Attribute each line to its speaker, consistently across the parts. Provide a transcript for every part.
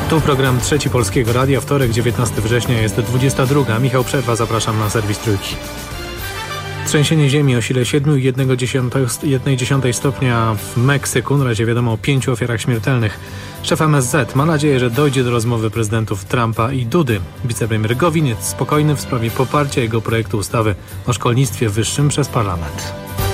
Speaker 1: Tu program Trzeci Polskiego Radia, wtorek, 19 września, jest 22. Michał Przerwa, zapraszam na serwis Trójki. Trzęsienie ziemi o sile 7,1 stopnia w Meksyku. Na razie wiadomo o 5 ofiarach śmiertelnych. Szef MSZ ma nadzieję, że dojdzie do rozmowy prezydentów Trumpa i Dudy. Wicepremier Gowin jest spokojny w sprawie poparcia jego projektu ustawy o szkolnictwie wyższym przez parlament.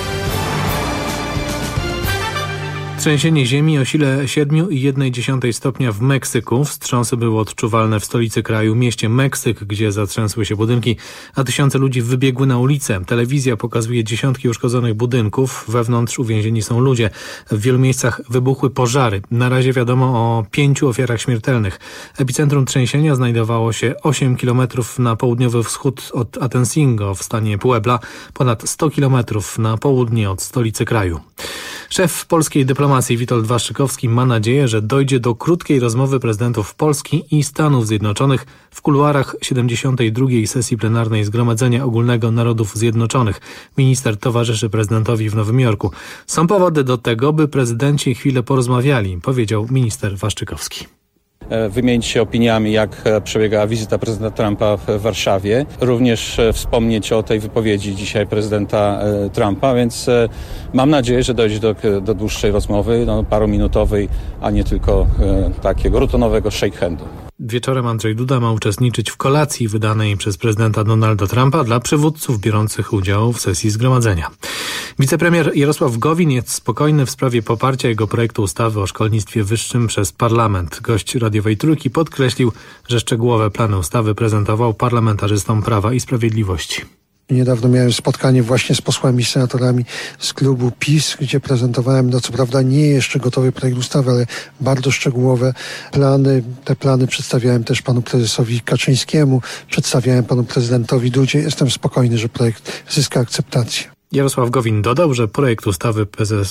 Speaker 1: Trzęsienie ziemi o sile 7,1 stopnia w Meksyku. Wstrząsy były odczuwalne w stolicy kraju, mieście Meksyk, gdzie zatrzęsły się budynki, a tysiące ludzi wybiegły na ulicę. Telewizja pokazuje dziesiątki uszkodzonych budynków. Wewnątrz uwięzieni są ludzie. W wielu miejscach wybuchły pożary. Na razie wiadomo o 5 ofiarach śmiertelnych. Epicentrum trzęsienia znajdowało się 8 km na południowy wschód od Atensingo w stanie Puebla, ponad 100 km na południe od stolicy kraju. Szef polskiej dyplomacji Witold Waszczykowski ma nadzieję, że dojdzie do krótkiej rozmowy prezydentów Polski i Stanów Zjednoczonych w kuluarach 72. sesji plenarnej Zgromadzenia Ogólnego Narodów Zjednoczonych. Minister towarzyszy prezydentowi w Nowym Jorku. Są powody do tego, by prezydenci chwilę porozmawiali, powiedział minister Waszczykowski.
Speaker 2: Wymienić się opiniami, jak przebiegała wizyta prezydenta Trumpa w Warszawie. Również wspomnieć o tej wypowiedzi dzisiaj prezydenta Trumpa, więc mam nadzieję, że dojdzie do dłuższej rozmowy, parominutowej, a nie tylko takiego rutinowego shake handu.
Speaker 1: Wieczorem Andrzej Duda ma uczestniczyć w kolacji wydanej przez prezydenta Donalda Trumpa dla przywódców biorących udział w sesji zgromadzenia. Wicepremier Jarosław Gowin jest spokojny w sprawie poparcia jego projektu ustawy o szkolnictwie wyższym przez parlament. Gość radiowej Trójki podkreślił, że szczegółowe plany ustawy prezentował parlamentarzystom Prawa i Sprawiedliwości.
Speaker 3: Niedawno miałem spotkanie właśnie z posłami i senatorami z klubu PiS, gdzie prezentowałem, co prawda nie jeszcze gotowy projekt ustawy, ale bardzo szczegółowe plany. Te plany przedstawiałem też panu prezesowi Kaczyńskiemu, przedstawiałem panu prezydentowi Dudzie. Jestem spokojny, że projekt zyska akceptację.
Speaker 1: Jarosław Gowin dodał, że projekt ustawy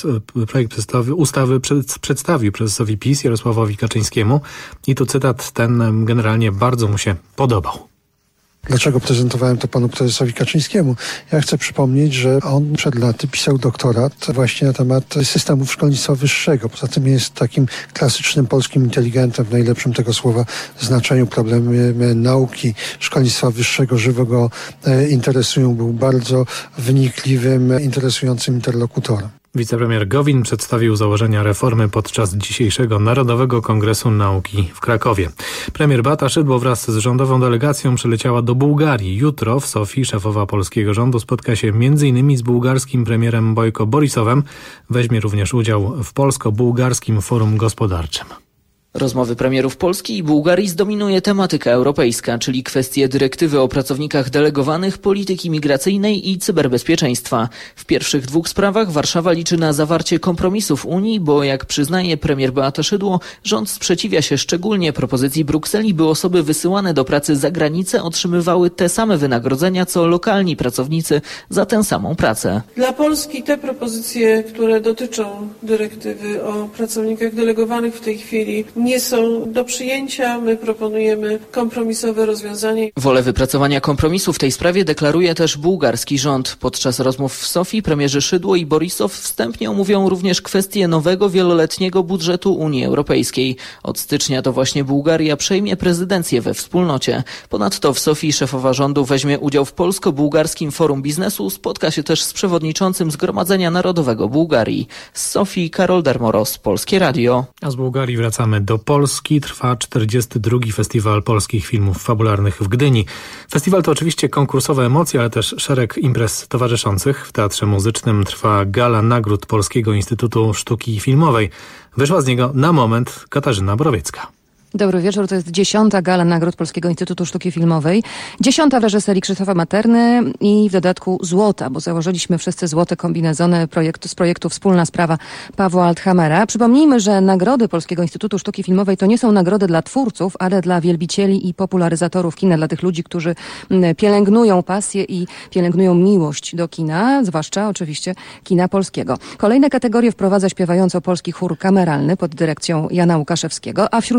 Speaker 1: przedstawił prezesowi PiS Jarosławowi Kaczyńskiemu i tu cytat, ten generalnie bardzo mu się podobał.
Speaker 3: Dlaczego prezentowałem to panu prezesowi Kaczyńskiemu? Ja chcę przypomnieć, że on przed laty pisał doktorat właśnie na temat systemów szkolnictwa wyższego. Poza tym jest takim klasycznym polskim inteligentem w najlepszym tego słowa znaczeniu. Problemy nauki, szkolnictwa wyższego żywo go interesują. Był bardzo wnikliwym, interesującym interlokutorem.
Speaker 1: Wicepremier Gowin przedstawił założenia reformy podczas dzisiejszego Narodowego Kongresu Nauki w Krakowie. Premier Beata Szydło wraz z rządową delegacją przyleciała do Bułgarii. Jutro w Sofii szefowa polskiego rządu spotka się m.in. z bułgarskim premierem Bojko Borisowem. Weźmie również udział w Polsko-Bułgarskim Forum Gospodarczym.
Speaker 4: Rozmowy premierów Polski i Bułgarii zdominuje tematyka europejska, czyli kwestie dyrektywy o pracownikach delegowanych, polityki migracyjnej i cyberbezpieczeństwa. W pierwszych dwóch sprawach Warszawa liczy na zawarcie kompromisów Unii, bo jak przyznaje premier Beata Szydło, rząd sprzeciwia się szczególnie propozycji Brukseli, by osoby wysyłane do pracy za granicę otrzymywały te same wynagrodzenia, co lokalni pracownicy za tę samą pracę.
Speaker 5: Dla Polski te propozycje, które dotyczą dyrektywy o pracownikach delegowanych w tej chwili nie są do przyjęcia. My proponujemy kompromisowe rozwiązanie.
Speaker 4: Wolę wypracowania kompromisu w tej sprawie deklaruje też bułgarski rząd. Podczas rozmów w Sofii premierzy Szydło i Borisow wstępnie omówią również kwestię nowego wieloletniego budżetu Unii Europejskiej. Od stycznia to właśnie Bułgaria przejmie prezydencję we wspólnocie. Ponadto w Sofii szefowa rządu weźmie udział w Polsko-Bułgarskim Forum Biznesu. Spotka się też z przewodniczącym Zgromadzenia Narodowego Bułgarii. Z Sofii Karol Dermoros, Polskie Radio.
Speaker 1: A z Bułgarii wracamy do Polski. Trwa 42. Festiwal Polskich Filmów Fabularnych w Gdyni. Festiwal to oczywiście konkursowe emocje, ale też szereg imprez towarzyszących. W Teatrze Muzycznym trwa gala nagród Polskiego Instytutu Sztuki Filmowej. Wyszła z niego na moment Katarzyna Borowiecka.
Speaker 6: Dobry wieczór, to jest 10. gala nagród Polskiego Instytutu Sztuki Filmowej. 10. w reżyserii Krzysztofa Materny i w dodatku złota, bo założyliśmy wszyscy złote kombinezony z projektu Wspólna Sprawa Pawła Althamera. Przypomnijmy, że nagrody Polskiego Instytutu Sztuki Filmowej to nie są nagrody dla twórców, ale dla wielbicieli i popularyzatorów kina, dla tych ludzi, którzy pielęgnują pasję i pielęgnują miłość do kina, zwłaszcza oczywiście kina polskiego. Kolejne kategorie wprowadza śpiewająco polski chór kameralny pod dyrekcją Jana Łukaszewskiego, a wśród laureatów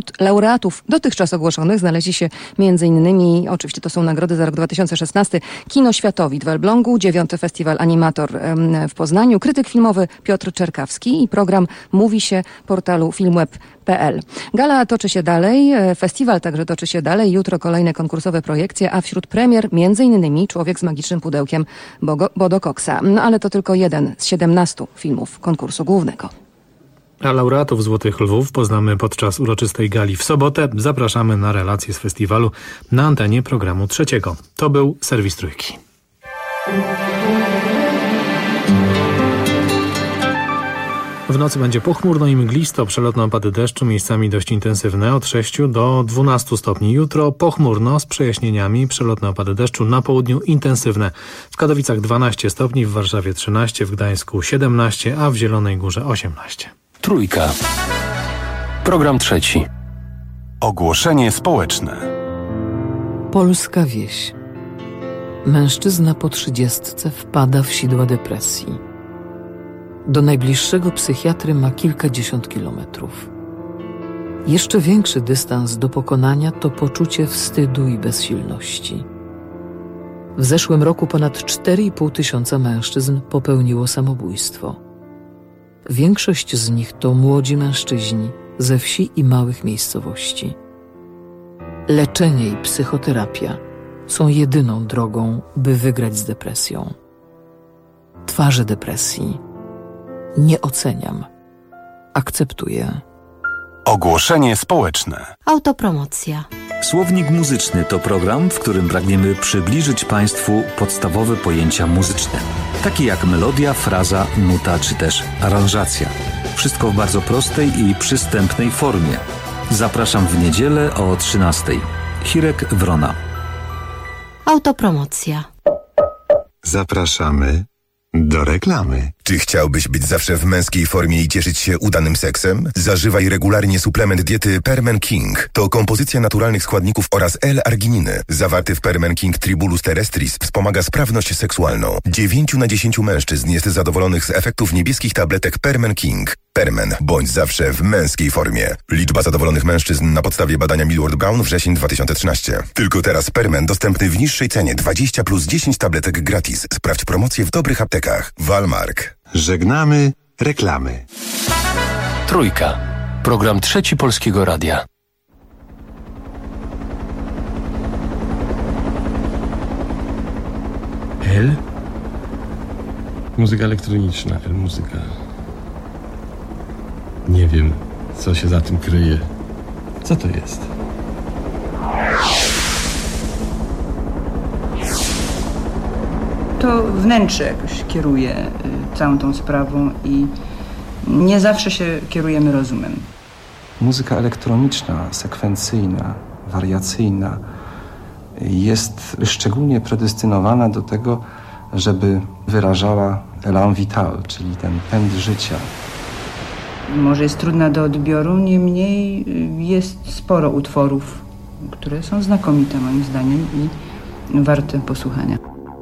Speaker 6: laureatów dotychczas ogłoszonych znaleźli się m.in. oczywiście to są nagrody za rok 2016, Kino Światowid w Elblągu, 9. Festiwal Animator w Poznaniu, krytyk filmowy Piotr Czerkawski i program Mówi się portalu filmweb.pl. Gala toczy się dalej, festiwal także toczy się dalej. Jutro kolejne konkursowe projekcje, a wśród premier m.in. Człowiek z magicznym pudełkiem Bodo Coxa. No ale to tylko jeden z 17 filmów konkursu głównego.
Speaker 1: A laureatów Złotych Lwów poznamy podczas uroczystej gali w sobotę. Zapraszamy na relacje z festiwalu na antenie programu Trzeciego. To był serwis Trójki. W nocy będzie pochmurno i mglisto, przelotne opady deszczu, miejscami dość intensywne, od 6 do 12 stopni. Jutro pochmurno z przejaśnieniami, przelotne opady deszczu, na południu intensywne. W Katowicach 12 stopni, w Warszawie 13, w Gdańsku 17, a w Zielonej Górze 18.
Speaker 7: Trójka. Program trzeci.
Speaker 8: Ogłoszenie społeczne.
Speaker 9: Polska wieś. Mężczyzna po 30 wpada w sidła depresji. Do najbliższego psychiatry ma kilkadziesiąt kilometrów. Jeszcze większy dystans do pokonania to poczucie wstydu i bezsilności. W zeszłym roku ponad 4,5 tysiąca mężczyzn popełniło samobójstwo. Większość z nich to młodzi mężczyźni ze wsi i małych miejscowości. Leczenie i psychoterapia są jedyną drogą, by wygrać z depresją. Twarze depresji. Nie oceniam. Akceptuję.
Speaker 8: Ogłoszenie społeczne.
Speaker 10: Autopromocja.
Speaker 11: Słownik muzyczny to program, w którym pragniemy przybliżyć Państwu podstawowe pojęcia muzyczne, takie jak melodia, fraza, nuta czy też aranżacja. Wszystko w bardzo prostej i przystępnej formie. Zapraszam w niedzielę o 13:00. Hirek Wrona.
Speaker 10: Autopromocja.
Speaker 8: Zapraszamy do reklamy.
Speaker 12: Czy chciałbyś być zawsze w męskiej formie i cieszyć się udanym seksem? Zażywaj regularnie suplement diety Permen King. To kompozycja naturalnych składników oraz L-argininy. Zawarty w Permen King Tribulus terrestris wspomaga sprawność seksualną. 9 na 10 mężczyzn jest zadowolonych z efektów niebieskich tabletek Permen King. Permen. Bądź zawsze w męskiej formie. Liczba zadowolonych mężczyzn na podstawie badania Millward Brown wrzesień 2013. Tylko teraz Permen dostępny w niższej cenie 20 plus 10 tabletek gratis. Sprawdź promocję w dobrych aptekach. Walmark.
Speaker 8: Żegnamy reklamy.
Speaker 7: Trójka. Program trzeci Polskiego Radia.
Speaker 13: L? Muzyka elektroniczna, L-muzyka. Nie wiem, co się za tym kryje. Co to jest?
Speaker 14: To wnętrze jakoś kieruje całą tą sprawą i nie zawsze się kierujemy rozumem.
Speaker 15: Muzyka elektroniczna, sekwencyjna, wariacyjna jest szczególnie predestynowana do tego, żeby wyrażała élan vital, czyli ten pęd życia.
Speaker 14: Może jest trudna do odbioru, niemniej jest sporo utworów, które są znakomite moim zdaniem i warte posłuchania.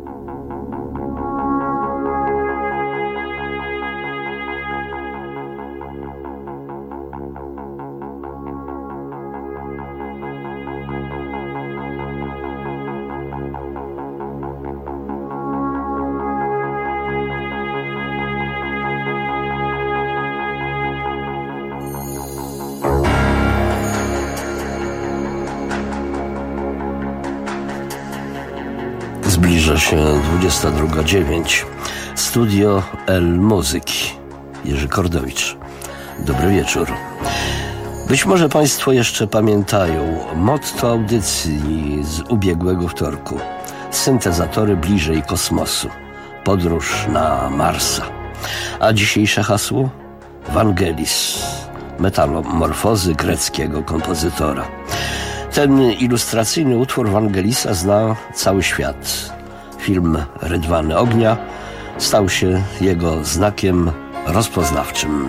Speaker 16: Zbliża się 22:09. Studio L Muzyki. Jerzy Kordowicz. Dobry wieczór. Być może Państwo jeszcze pamiętają motto audycji z ubiegłego wtorku. Syntezatory bliżej kosmosu. Podróż na Marsa. A dzisiejsze hasło? Vangelis. Metamorfozy greckiego kompozytora. Ten ilustracyjny utwór Vangelisa zna cały świat. Film Rydwany ognia stał się jego znakiem rozpoznawczym.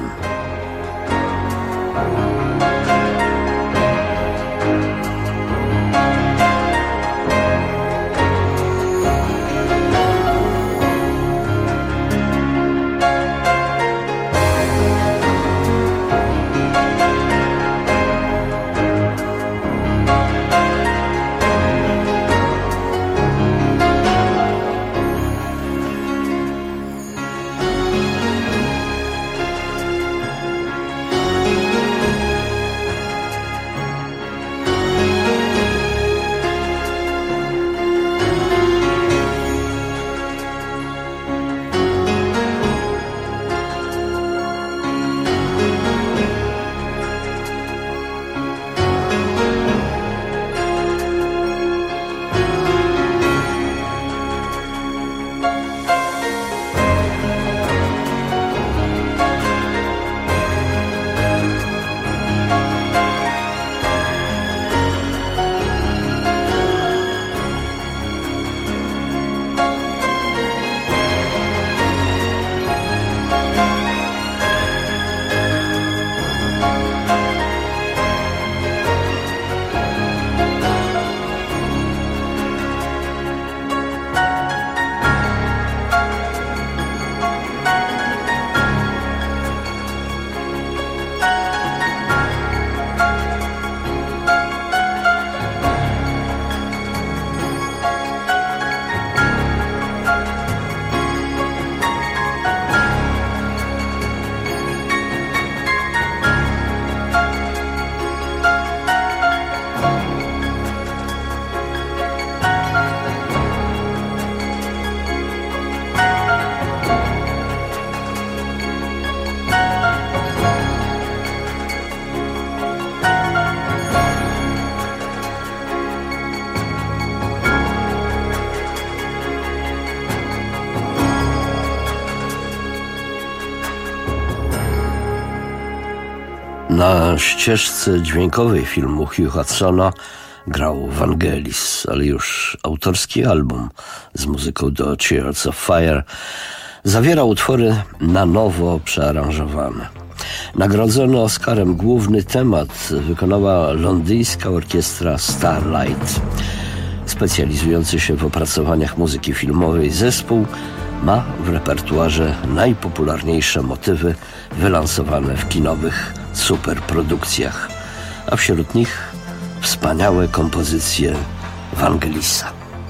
Speaker 16: Na ścieżce dźwiękowej filmu Hugh Hudsona grał Vangelis, ale już autorski album z muzyką do Chariots of Fire zawiera utwory na nowo przearanżowane. Nagrodzony Oscarem główny temat wykonała londyńska orkiestra Starlight. Specjalizujący się w opracowaniach muzyki filmowej zespół ma w repertuarze najpopularniejsze motywy wylansowane w kinowych superprodukcjach, a wśród nich wspaniałe kompozycje Vangelisa.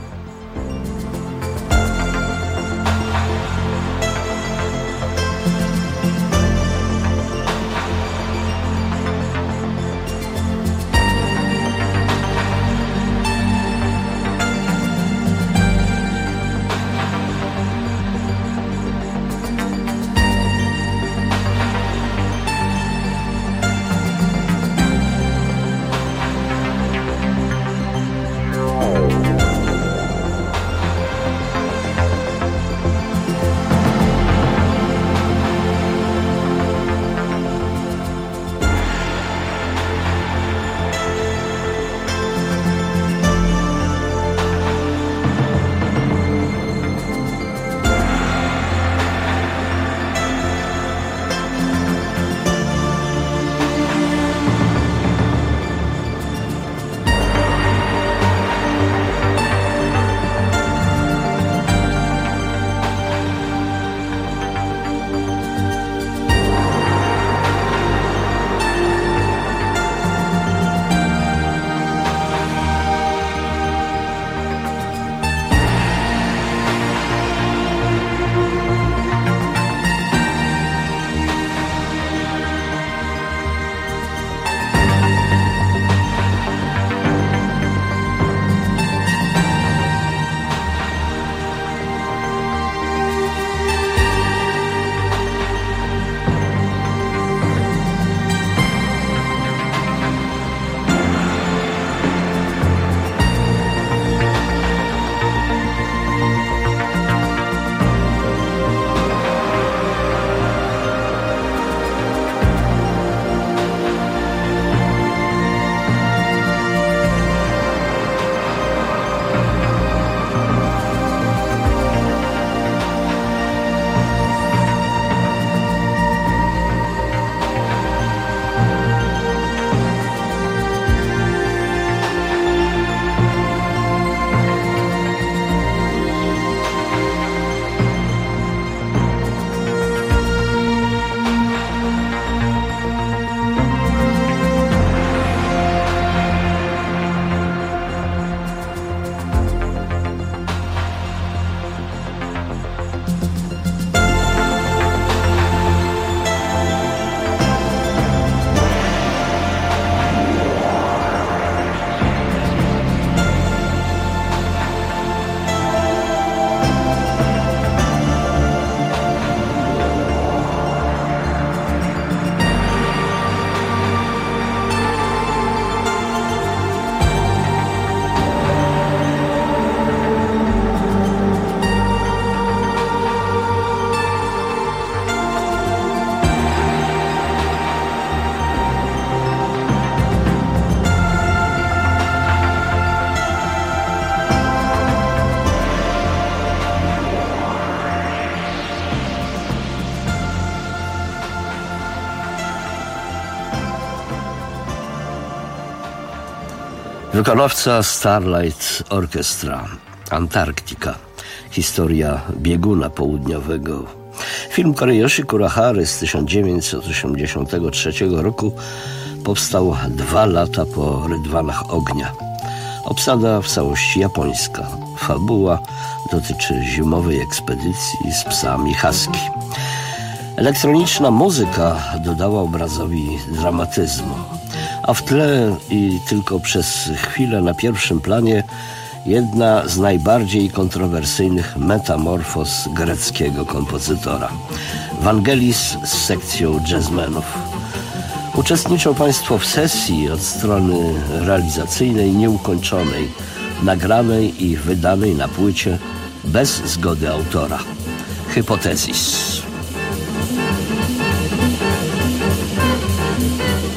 Speaker 16: Wykonawca Starlight Orchestra, Antarktika, historia bieguna południowego. Film Koreyoshi Kurahary z 1983 roku powstał 2 lata po Rydwanach ognia. Obsada w całości japońska. Fabuła dotyczy zimowej ekspedycji z psami husky. Elektroniczna muzyka dodała obrazowi dramatyzmu, a w tle i tylko przez chwilę na pierwszym planie jedna z najbardziej kontrowersyjnych metamorfoz greckiego kompozytora. Vangelis z sekcją jazzmenów. Uczestniczą Państwo w sesji od strony realizacyjnej nieukończonej, nagranej i wydanej na płycie bez zgody autora. Hypothesis.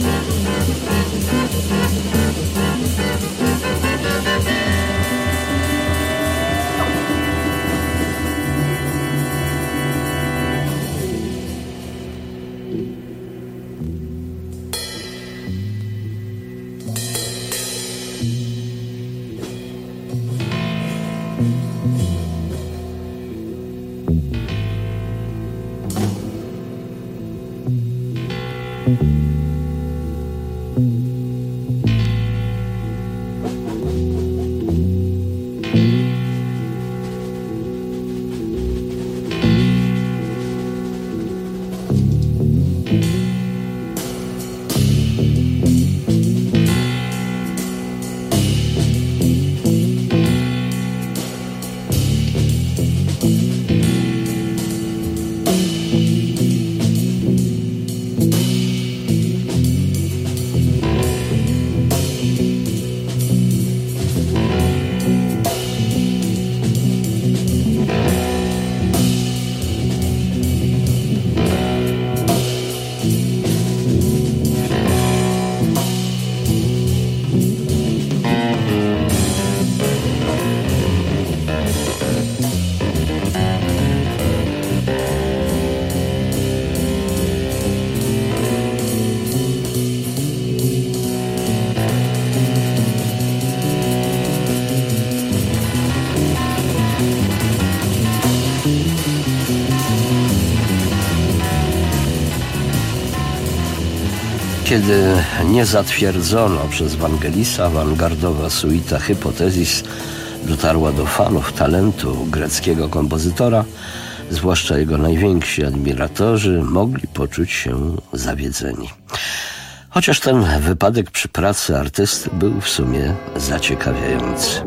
Speaker 16: Kiedy nie zatwierdzono przez Vangelisa awangardowa suita Hypothesis dotarła do fanów talentu greckiego kompozytora, zwłaszcza jego najwięksi admiratorzy mogli poczuć się zawiedzeni. Chociaż ten wypadek przy pracy artysty był w sumie zaciekawiający.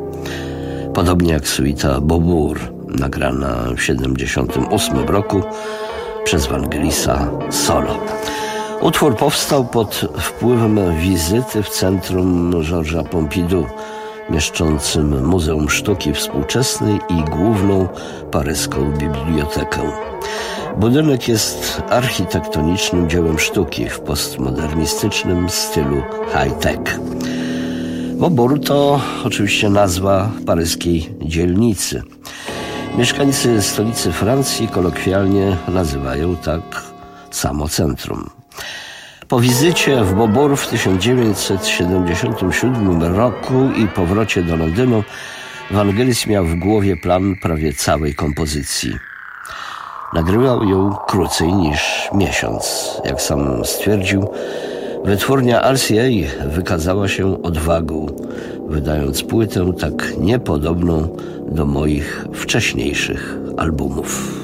Speaker 16: Podobnie jak suita Bobur, nagrana w 1978 roku przez Vangelisa solo. Utwór powstał pod wpływem wizyty w centrum Georgesa Pompidou, mieszczącym Muzeum Sztuki Współczesnej i główną paryską bibliotekę. Budynek jest architektonicznym dziełem sztuki w postmodernistycznym stylu high-tech. Bobur to oczywiście nazwa paryskiej dzielnicy. Mieszkańcy stolicy Francji kolokwialnie nazywają tak samo centrum. Po wizycie w Bobur w 1977 roku i powrocie do Londynu Vangelis miał w głowie plan prawie całej kompozycji. Nagrywał ją krócej niż miesiąc. Jak sam stwierdził, wytwórnia RCA wykazała się odwagą, wydając płytę tak niepodobną do moich wcześniejszych albumów.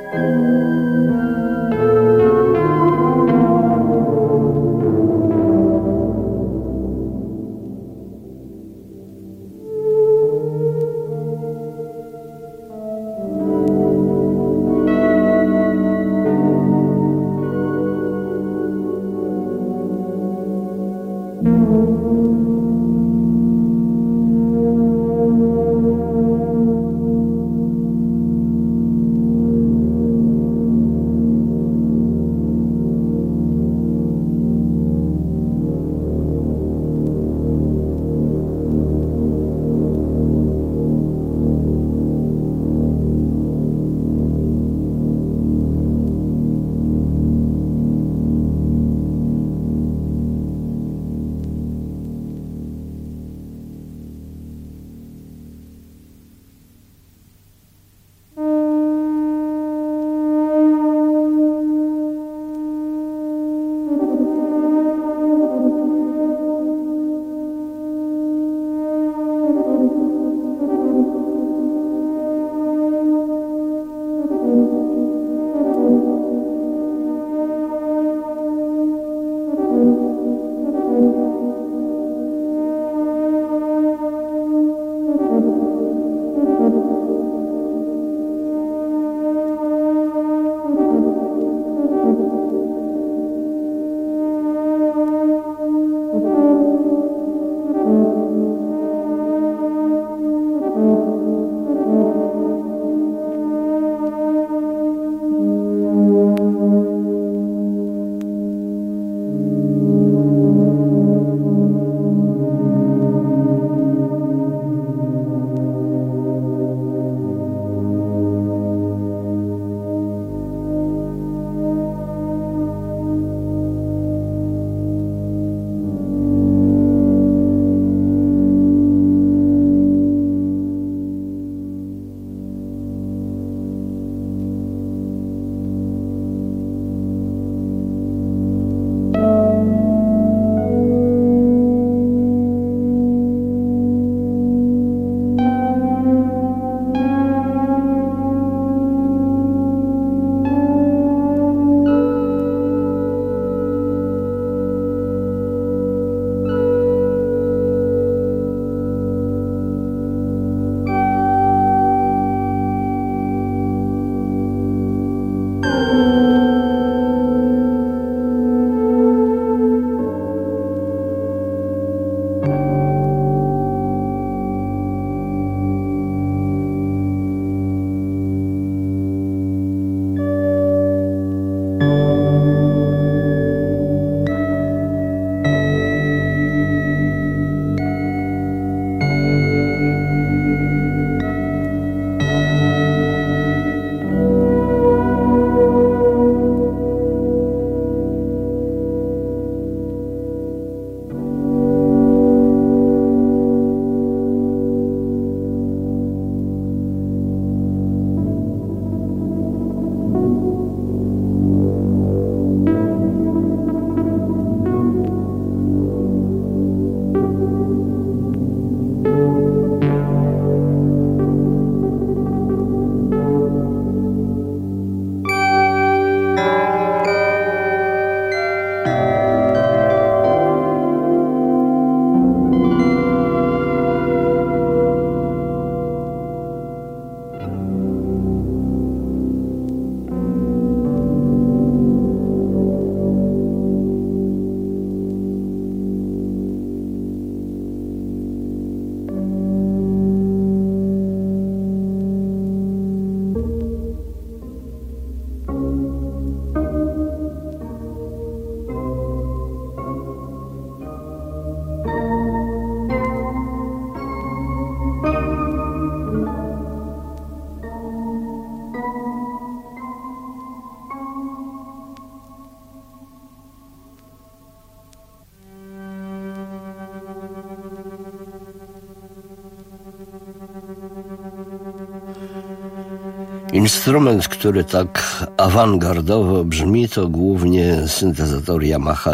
Speaker 16: Instrument, który tak awangardowo brzmi, to głównie syntezator Yamaha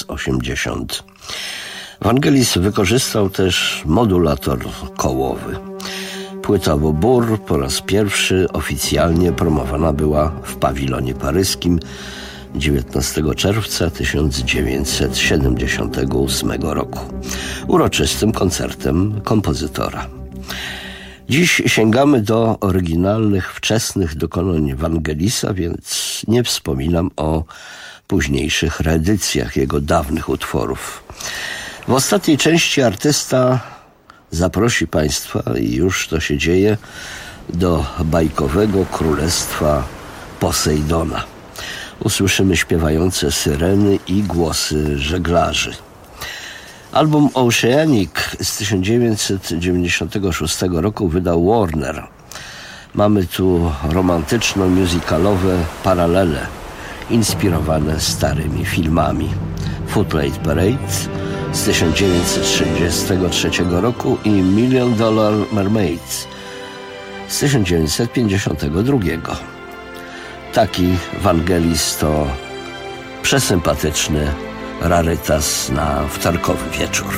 Speaker 16: CS80. Vangelis wykorzystał też modulator kołowy. Płyta Beaubourg po raz pierwszy oficjalnie promowana była w pawilonie paryskim 19 czerwca 1978 roku, uroczystym koncertem kompozytora. Dziś sięgamy do oryginalnych, wczesnych dokonań Vangelisa, więc nie wspominam o późniejszych reedycjach jego dawnych utworów. W ostatniej części artysta zaprosi Państwa, i już to się dzieje, do bajkowego królestwa Posejdona. Usłyszymy śpiewające syreny i głosy żeglarzy. Album Oceanic z 1996 roku wydał Warner. Mamy tu romantyczno-musicalowe paralele inspirowane starymi filmami. Footlight Parade z 1933 roku i $1 Million Mermaid z 1952. Taki Vangelis to przesympatyczny rarytas na wtorkowy wieczór.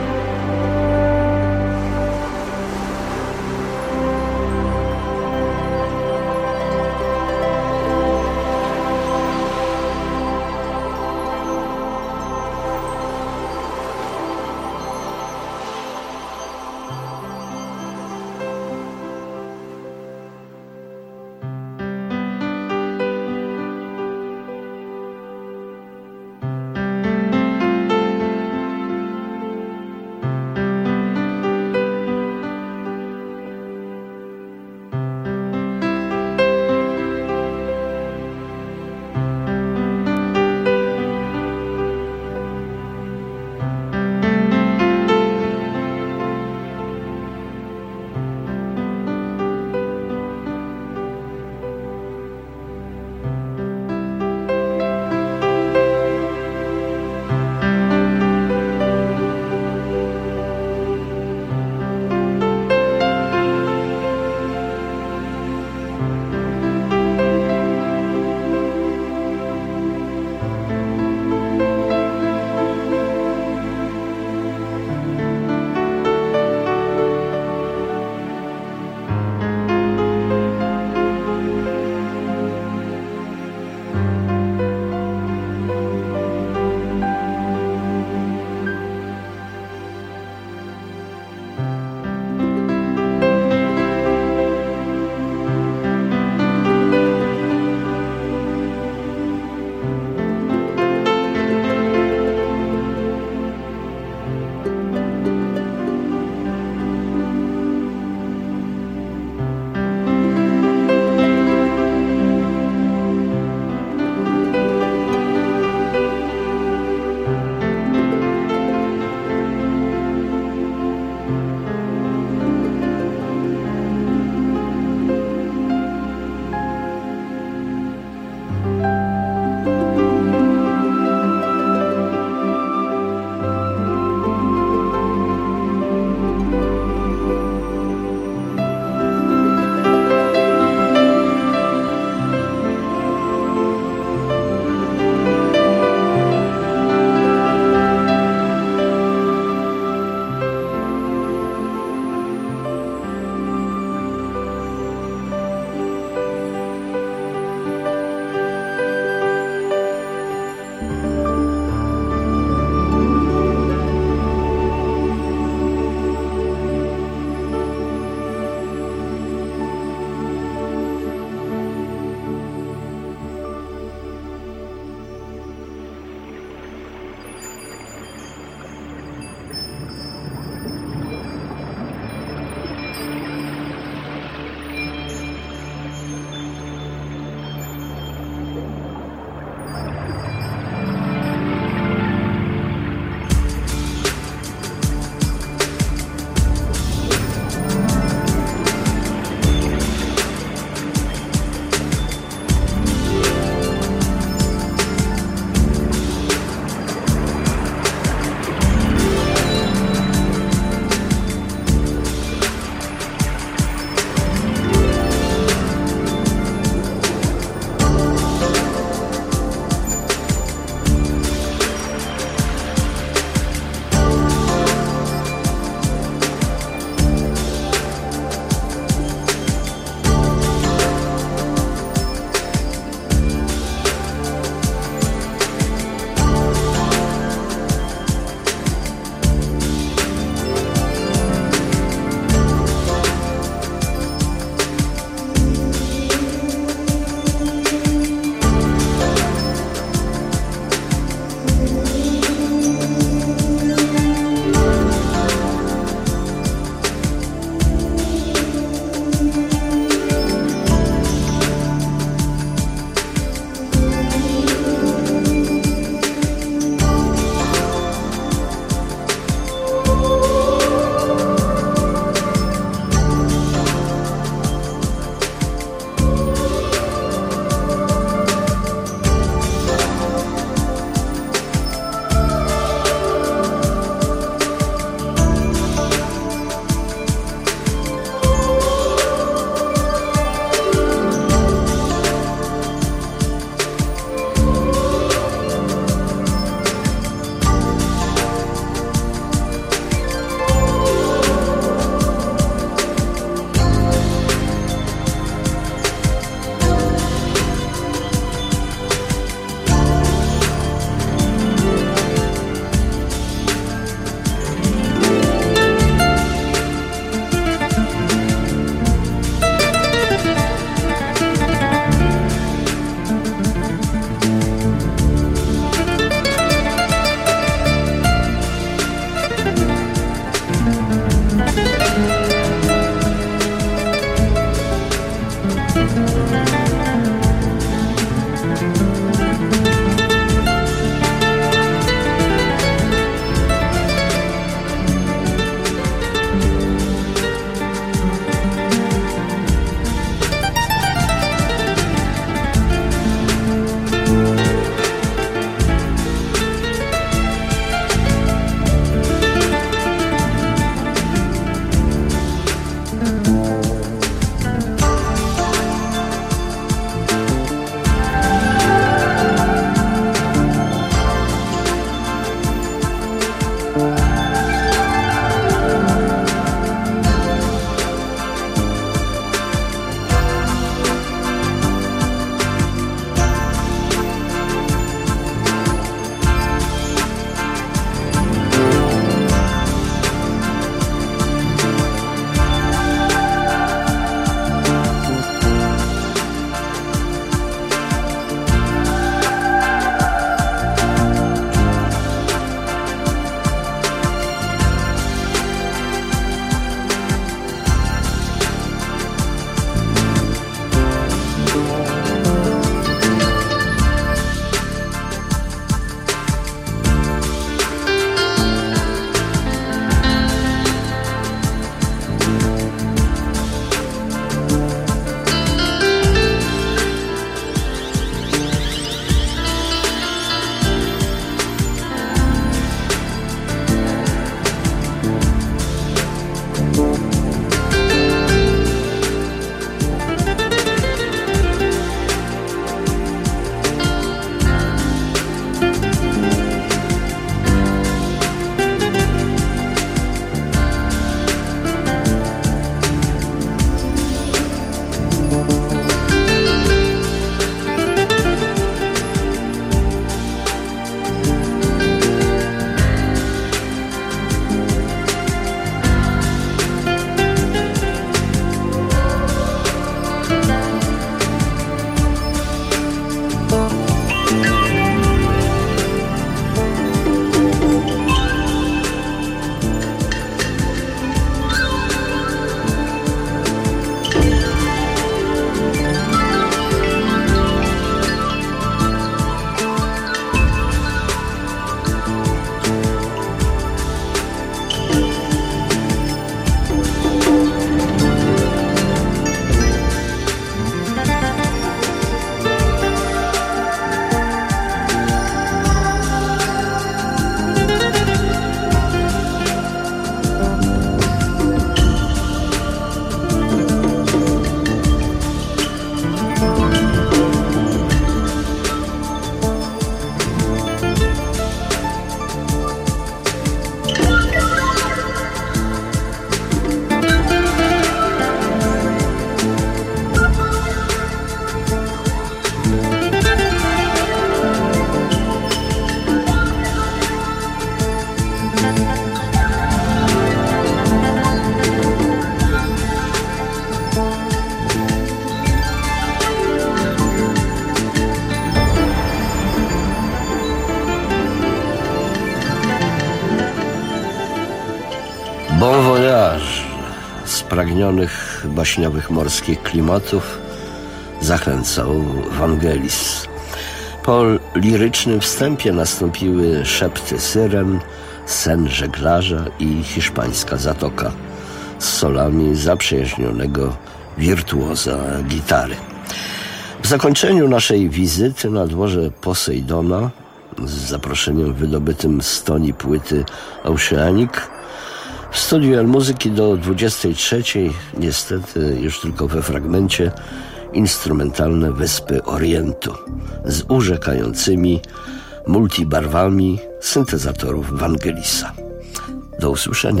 Speaker 16: Bon voyage. Spragnionych baśniowych morskich klimatów zachęcał Vangelis. Po lirycznym wstępie nastąpiły szepty syren, sen żeglarza i hiszpańska zatoka z solami zaprzyjaźnionego wirtuoza gitary. W zakończeniu naszej wizyty na dworze Posejdona z zaproszeniem wydobytym z toni płyty Oceanic w studiu Muzyki do 23, niestety już tylko we fragmencie, instrumentalne Wyspy Orientu z urzekającymi multibarwami syntezatorów Vangelisa. Do usłyszenia.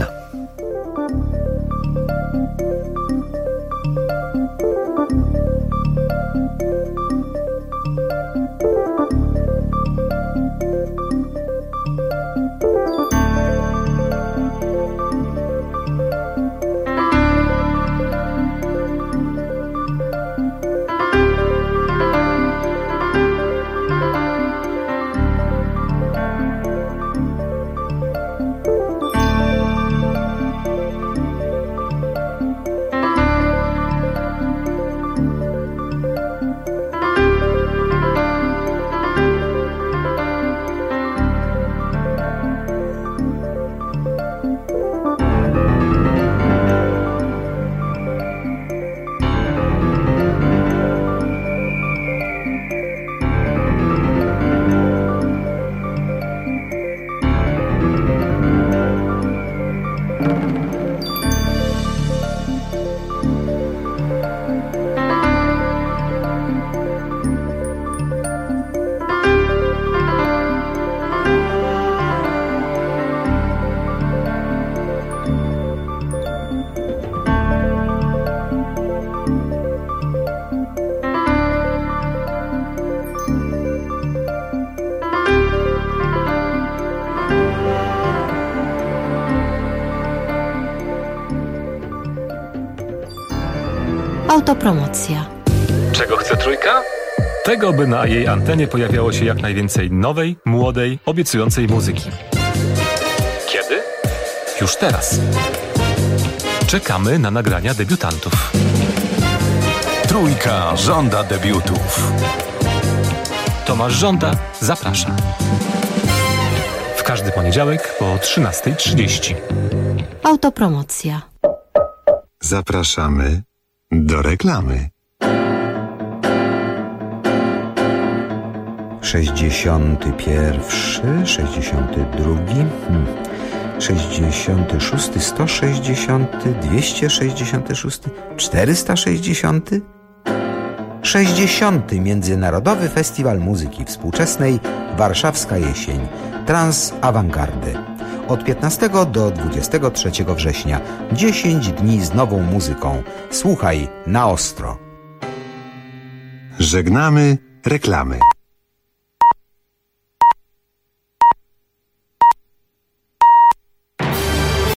Speaker 10: Autopromocja.
Speaker 17: Czego chce Trójka? Tego, by na jej antenie pojawiało się jak najwięcej nowej, młodej, obiecującej muzyki. Kiedy? Już teraz. Czekamy na nagrania debiutantów.
Speaker 8: Trójka żąda debiutów.
Speaker 17: Tomasz Żąda zaprasza. W każdy poniedziałek po 13:30.
Speaker 10: Autopromocja.
Speaker 8: Zapraszamy do reklamy.
Speaker 18: 61, 62, 66, 160, 266, 460, 60. Międzynarodowy Festiwal Muzyki Współczesnej Warszawska Jesień Trans Awangardy. Od 15 do 23 września 10 dni z nową muzyką. Słuchaj na ostro.
Speaker 8: Żegnamy reklamy.